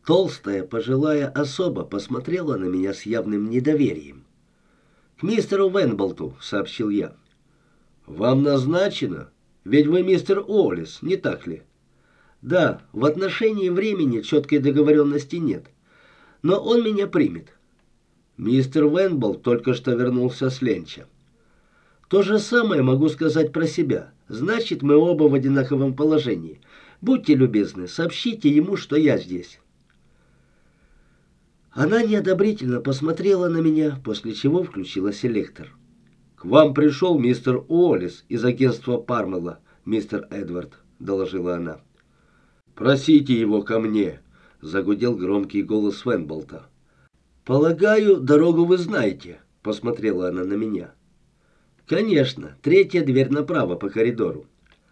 Толстая пожилая особа посмотрела на меня с явным недоверием. «К мистеру Венболту», — сообщил я. «Вам назначено? Ведь вы мистер Уоллес, не так ли?» «Да, в отношении времени четкой договоренности нет, но он меня примет». Мистер Венболт только что вернулся с ленча. То же самое могу сказать про себя. Значит, мы оба в одинаковом положении. Будьте любезны, сообщите ему, что я здесь. Она неодобрительно посмотрела на меня, после чего включила селектор. «К вам пришел мистер Уоллес из агентства Пармела, мистер Эдвард», — доложила она. «Просите его ко мне», — загудел громкий голос Венболта. «Полагаю, дорогу вы знаете», — посмотрела она на меня. «Конечно, третья дверь направо по коридору».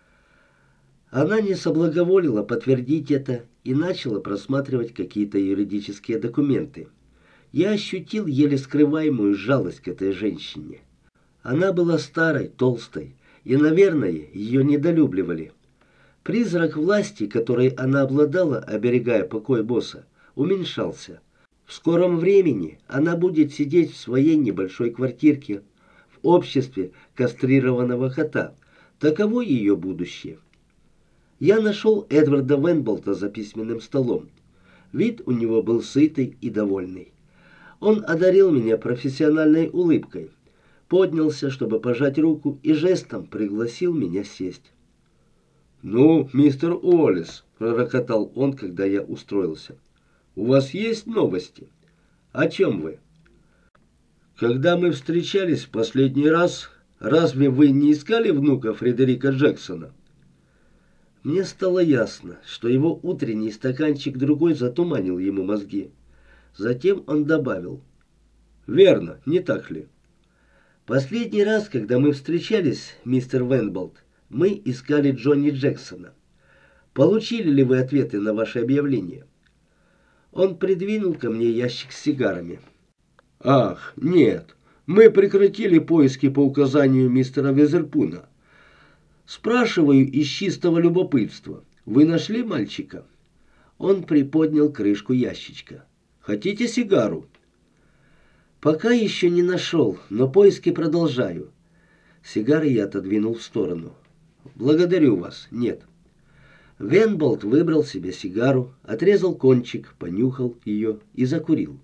Она не соблаговолила подтвердить это и начала просматривать какие-то юридические документы. Я ощутил еле скрываемую жалость к этой женщине. Она была старой, толстой, и, наверное, ее недолюбливали. Призрак власти, которой она обладала, оберегая покой босса, уменьшался. В скором времени она будет сидеть в своей небольшой квартирке, в обществе кастрированного кота. Таково ее будущее. Я нашел Эдварда Венболта за письменным столом. Вид у него был сытый и довольный. Он одарил меня профессиональной улыбкой, поднялся, чтобы пожать руку, и жестом пригласил меня сесть. «Ну, мистер Уоллес», — пророкотал он, когда я устроился, — «у вас есть новости? О чем вы?» «Когда мы встречались в последний раз, разве вы не искали внука Фредерика Джексона?» Мне стало ясно, что его утренний стаканчик другой затуманил ему мозги. Затем он добавил: «Верно, не так ли?» «Последний раз, когда мы встречались, мистер Венболт, мы искали Джонни Джексона. Получили ли вы ответы на ваши объявления?» Он придвинул ко мне ящик с сигарами. «Ах, нет, мы прекратили поиски по указанию мистера Везерпуна. Спрашиваю из чистого любопытства. Вы нашли мальчика?» Он приподнял крышку ящичка. «Хотите сигару?» «Пока еще не нашел, но поиски продолжаю». Сигары я отодвинул в сторону. «Благодарю вас, нет». Венболт выбрал себе сигару, отрезал кончик, понюхал ее и закурил.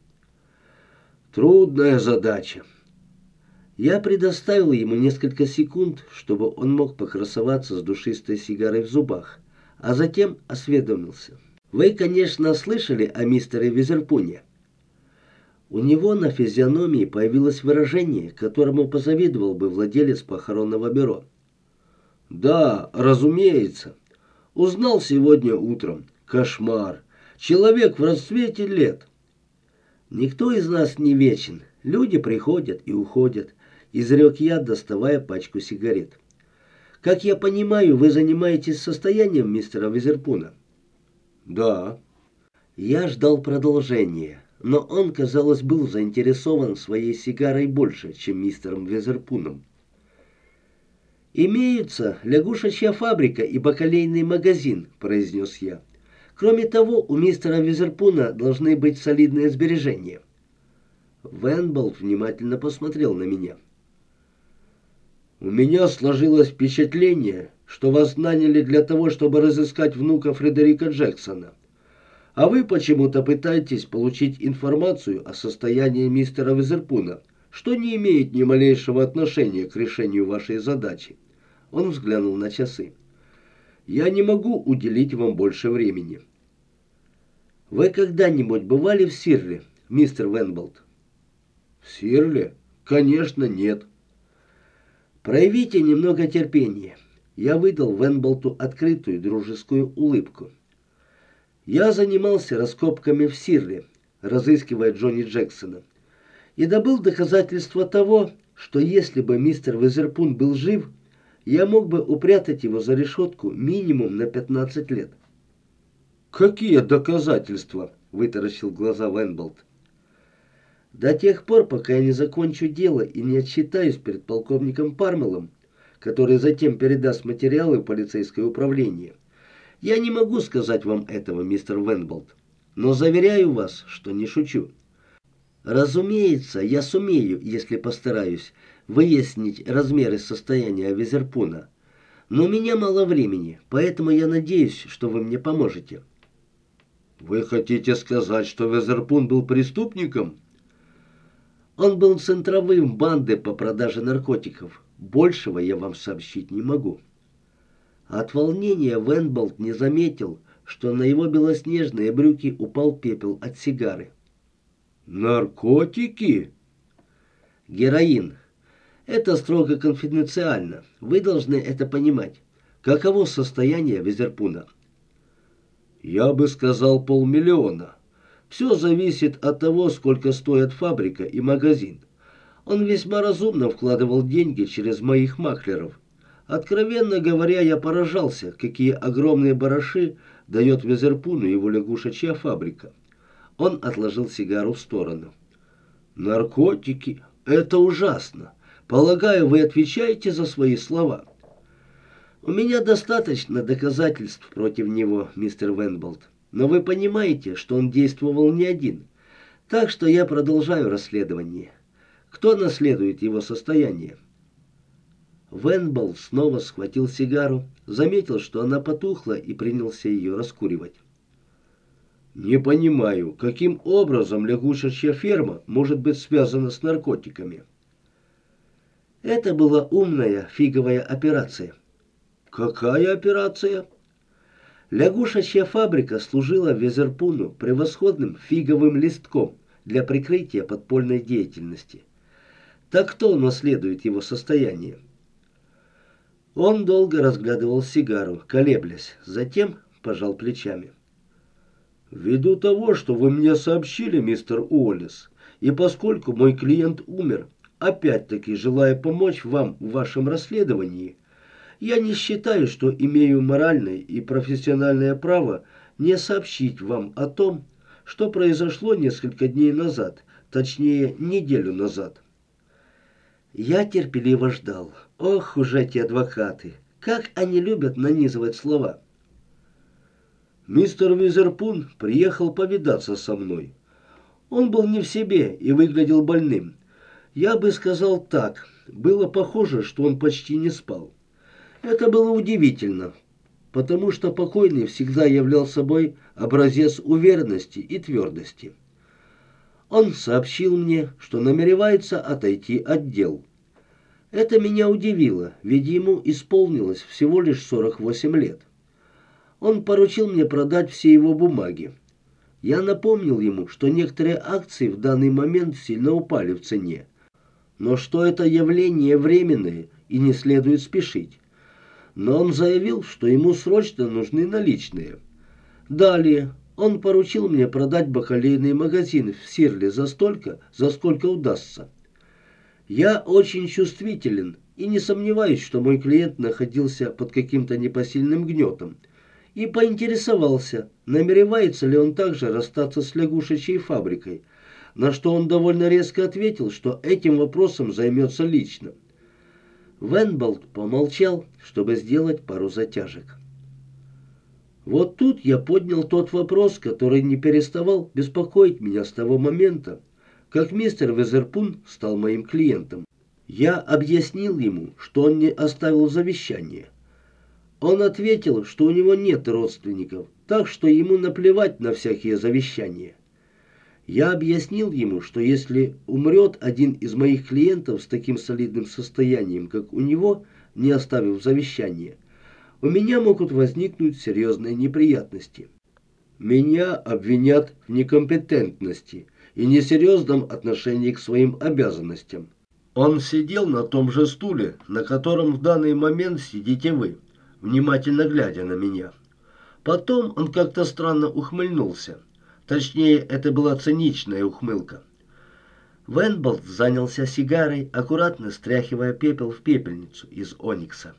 «Трудная задача». Я предоставил ему несколько секунд, чтобы он мог покрасоваться с душистой сигарой в зубах, а затем осведомился. «Вы, конечно, слышали о мистере Везерпуне?» У него на физиономии появилось выражение, которому позавидовал бы владелец похоронного бюро. «Да, разумеется. Узнал сегодня утром. Кошмар. Человек в расцвете лет». «Никто из нас не вечен. Люди приходят и уходят», — изрек я, доставая пачку сигарет. «Как я понимаю, вы занимаетесь состоянием мистера Везерпуна?» «Да». Я ждал продолжения, но он, казалось, был заинтересован своей сигарой больше, чем мистером Везерпуном. «Имеются лягушачья фабрика и бакалейный магазин», — произнес я. «Кроме того, у мистера Везерпуна должны быть солидные сбережения». Венболт внимательно посмотрел на меня. «У меня сложилось впечатление, что вас наняли для того, чтобы разыскать внука Фредерика Джексона. А вы почему-то пытаетесь получить информацию о состоянии мистера Везерпуна, что не имеет ни малейшего отношения к решению вашей задачи». Он взглянул на часы. «Я не могу уделить вам больше времени». «Вы когда-нибудь бывали в Сирле, мистер Венболт?» «В Сирле? Конечно, нет». «Проявите немного терпения». Я выдал Венболту открытую дружескую улыбку. «Я занимался раскопками в Сирле, разыскивая Джонни Джексона, и добыл доказательства того, что если бы мистер Везерпун был жив, я мог бы упрятать его за решетку минимум на 15 лет». «Какие доказательства?» — вытаращил глаза Венболт. «До тех пор, пока я не закончу дело и не отчитаюсь перед полковником Пармелом, который затем передаст материалы в полицейское управление. Я не могу сказать вам этого, мистер Венболт». но заверяю вас, что не шучу. Разумеется, я сумею, если постараюсь, выяснить размеры состояния Везерпуна. Но у меня мало времени, поэтому я надеюсь, что вы мне поможете. Вы хотите сказать, что Везерпун был преступником? Он был центровым банды по продаже наркотиков. Большего я вам сообщить не могу. От волнения Венболт не заметил, что на его белоснежные брюки упал пепел от сигары. Наркотики? Героин. Это строго конфиденциально. Вы должны это понимать. Каково состояние Везерпуна? Я бы сказал 500 000. Все зависит от того, сколько стоят фабрика и магазин. Он весьма разумно вкладывал деньги через моих маклеров. Откровенно говоря, я поражался, какие огромные барыши дает Везерпуну его лягушачья фабрика. Он отложил сигару в сторону. Наркотики? Это ужасно. Полагаю, вы отвечаете за свои слова. У меня достаточно доказательств против него, мистер Венболт. Но вы понимаете, что он действовал не один. Так что я продолжаю расследование. Кто наследует его состояние? Венболт снова схватил сигару, заметил, что она потухла, и принялся ее раскуривать. Не понимаю, каким образом лягушачья ферма может быть связана с наркотиками. Это была умная фиговая операция. Какая операция? Лягушачья фабрика служила Везерпуну превосходным фиговым листком для прикрытия подпольной деятельности. Так кто наследует его состояние? Он долго разглядывал сигару, колеблясь, затем пожал плечами. Ввиду того, что вы мне сообщили, мистер Уоллес, и поскольку мой клиент умер, опять-таки желая помочь вам в вашем расследовании, я не считаю, что имею моральное и профессиональное право не сообщить вам о том, что произошло несколько дней назад, точнее, неделю назад. Я терпеливо ждал. Ох уж эти адвокаты! Как они любят нанизывать слова! Мистер Везерпун приехал повидаться со мной. Он был не в себе и выглядел больным. Я бы сказал так, было похоже, что он почти не спал. Это было удивительно, потому что покойный всегда являл собой образец уверенности и твердости. Он сообщил мне, что намеревается отойти от дел. Это меня удивило, ведь ему исполнилось всего лишь 48 лет. Он поручил мне продать все его бумаги. Я напомнил ему, что некоторые акции в данный момент сильно упали в цене, но что это явление временное и не следует спешить. Но он заявил, что ему срочно нужны наличные. Далее он поручил мне продать бакалейный магазин в Сирле за столько, за сколько удастся. Я очень чувствителен и не сомневаюсь, что мой клиент находился под каким-то непосильным гнетом, и поинтересовался, намеревается ли он также расстаться с лягушачьей фабрикой, на что он довольно резко ответил, что этим вопросом займется лично. Венболт помолчал, чтобы сделать пару затяжек. Вот тут я поднял тот вопрос, который не переставал беспокоить меня с того момента, как мистер Везерпун стал моим клиентом. Я объяснил ему, что он не оставил завещание. Он ответил, что у него нет родственников, так что ему наплевать на всякие завещания. Я объяснил ему, что если умрет один из моих клиентов с таким солидным состоянием, как у него, не оставив завещание, у меня могут возникнуть серьезные неприятности. Меня обвинят в некомпетентности и несерьезном отношении к своим обязанностям. Он сидел на том же стуле, на котором в данный момент сидите вы, внимательно глядя на меня. Потом он как-то странно ухмыльнулся. Точнее, это была циничная ухмылка. Венболт занялся сигарой, аккуратно стряхивая пепел в пепельницу из оникса.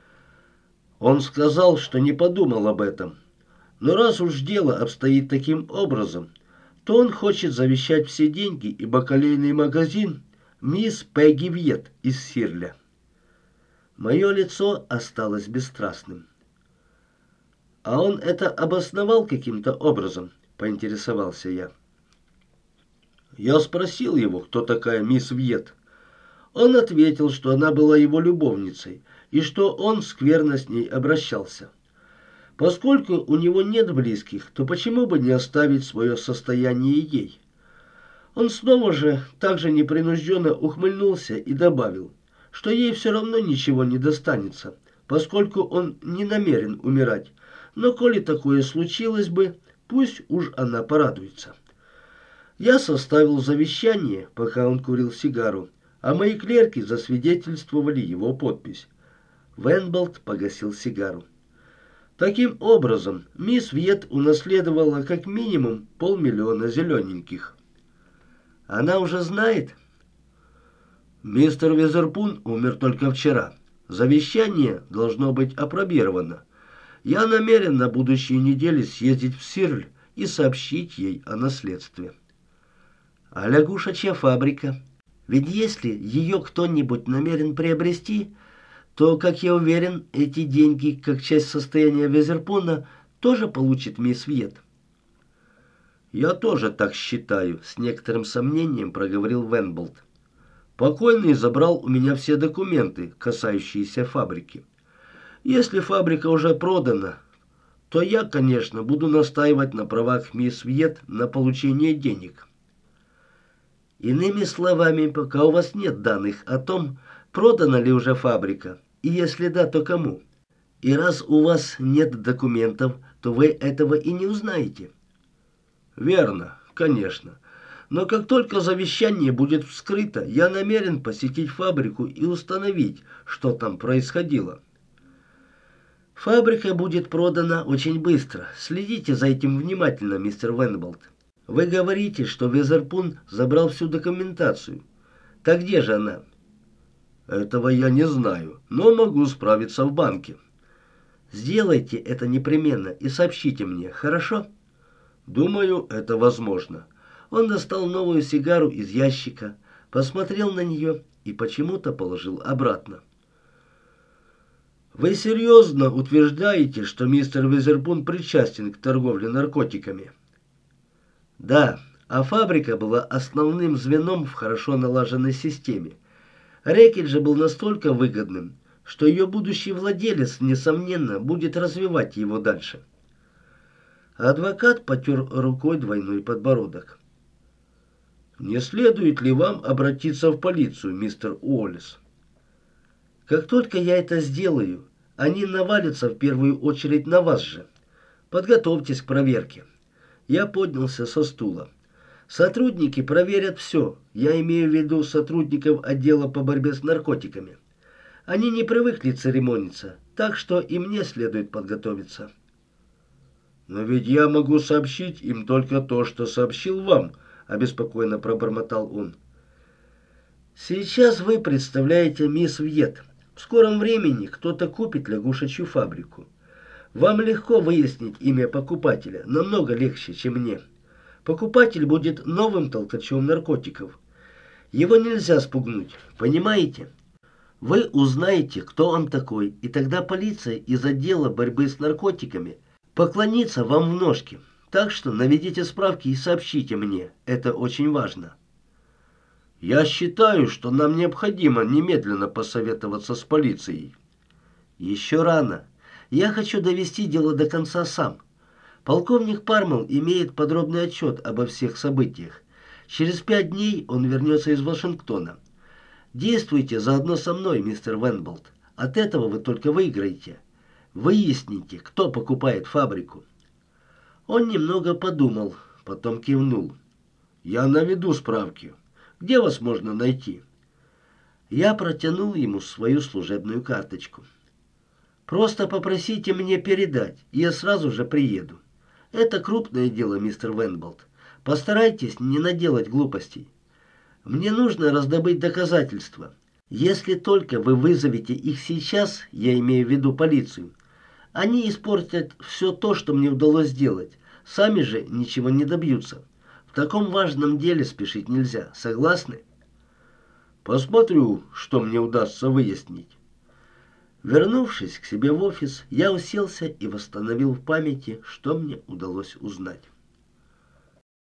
Он сказал, что не подумал об этом. Но раз уж дело обстоит таким образом, то он хочет завещать все деньги и бакалейный магазин мисс Пегги Вьет из Сирля. Мое лицо осталось бесстрастным. А он это обосновал каким-то образом? поинтересовался я. Я спросил его, кто такая мисс Вьет. Он ответил, что она была его любовницей и что он скверно с ней обращался. Поскольку у него нет близких, то почему бы не оставить свое состояние ей? Он снова же также непринужденно ухмыльнулся и добавил, что ей все равно ничего не достанется, поскольку он не намерен умирать, но коли такое случилось бы, пусть уж она порадуется. Я составил завещание, пока он курил сигару, а мои клерки засвидетельствовали его подпись. Венболт погасил сигару. Таким образом, мисс Вьет унаследовала как минимум 500 000 зелененьких. Она уже знает? Мистер Визерпун умер только вчера. Завещание должно быть апробировано. Я намерен на будущей неделе съездить в Сирль и сообщить ей о наследстве. А лягушачья фабрика? Ведь если ее кто-нибудь намерен приобрести, то, как я уверен, эти деньги, как часть состояния Визерпуна, тоже получит мисс Вьет. Я тоже так считаю, с некоторым сомнением проговорил Венболт. Покойный забрал у меня все документы, касающиеся фабрики. Если фабрика уже продана, то я, конечно, буду настаивать на правах мисс Вьет на получение денег. Иными словами, пока у вас нет данных о том, продана ли уже фабрика, и если да, то кому? И раз у вас нет документов, то вы этого и не узнаете. Верно, конечно. Но как только завещание будет вскрыто, я намерен посетить фабрику и установить, что там происходило. Фабрика будет продана очень быстро. Следите за этим внимательно, мистер Венболт. Вы говорите, что Визерпун забрал всю документацию. Так где же она? Этого я не знаю, но могу справиться в банке. Сделайте это непременно и сообщите мне, хорошо? Думаю, это возможно. Он достал новую сигару из ящика, посмотрел на нее и почему-то положил обратно. Вы серьезно утверждаете, что мистер Визерпун причастен к торговле наркотиками? Да, а фабрика была основным звеном в хорошо налаженной системе. Рэкет же был настолько выгодным, что ее будущий владелец, несомненно, будет развивать его дальше. Адвокат потер рукой двойной подбородок. Не следует ли вам обратиться в полицию, мистер Уоллес? Как только я это сделаю, они навалятся в первую очередь на вас же. Подготовьтесь к проверке. Я поднялся со стула. Сотрудники проверят все. Я имею в виду сотрудников отдела по борьбе с наркотиками. Они не привыкли церемониться, так что и мне следует подготовиться. Но ведь я могу сообщить им только то, что сообщил вам, обеспокоенно пробормотал он. Сейчас вы представляете мисс Вьет. В скором времени кто-то купит лягушачью фабрику. Вам легко выяснить имя покупателя, намного легче, чем мне. Покупатель будет новым толкачом наркотиков. Его нельзя спугнуть, понимаете? Вы узнаете, кто он такой, и тогда полиция из отдела борьбы с наркотиками поклонится вам в ножки. Так что наведите справки и сообщите мне, это очень важно. Я считаю, что нам необходимо немедленно посоветоваться с полицией. Еще рано. Я хочу довести дело до конца сам. Полковник Пармел имеет подробный отчет обо всех событиях. Через 5 дней он вернется из Вашингтона. Действуйте заодно со мной, мистер Венболт. От этого вы только выиграете. Выясните, кто покупает фабрику. Он немного подумал, потом кивнул. Я наведу справки. Где вас можно найти? Я протянул ему свою служебную карточку. Просто попросите мне передать, и я сразу же приеду. Это крупное дело, мистер Венболт. Постарайтесь не наделать глупостей. Мне нужно раздобыть доказательства. Если только вы вызовете их сейчас, я имею в виду полицию, они испортят все то, что мне удалось сделать. Сами же ничего не добьются. В таком важном деле спешить нельзя. Согласны? Посмотрю, что мне удастся выяснить. Вернувшись к себе в офис, я уселся и восстановил в памяти, что мне удалось узнать.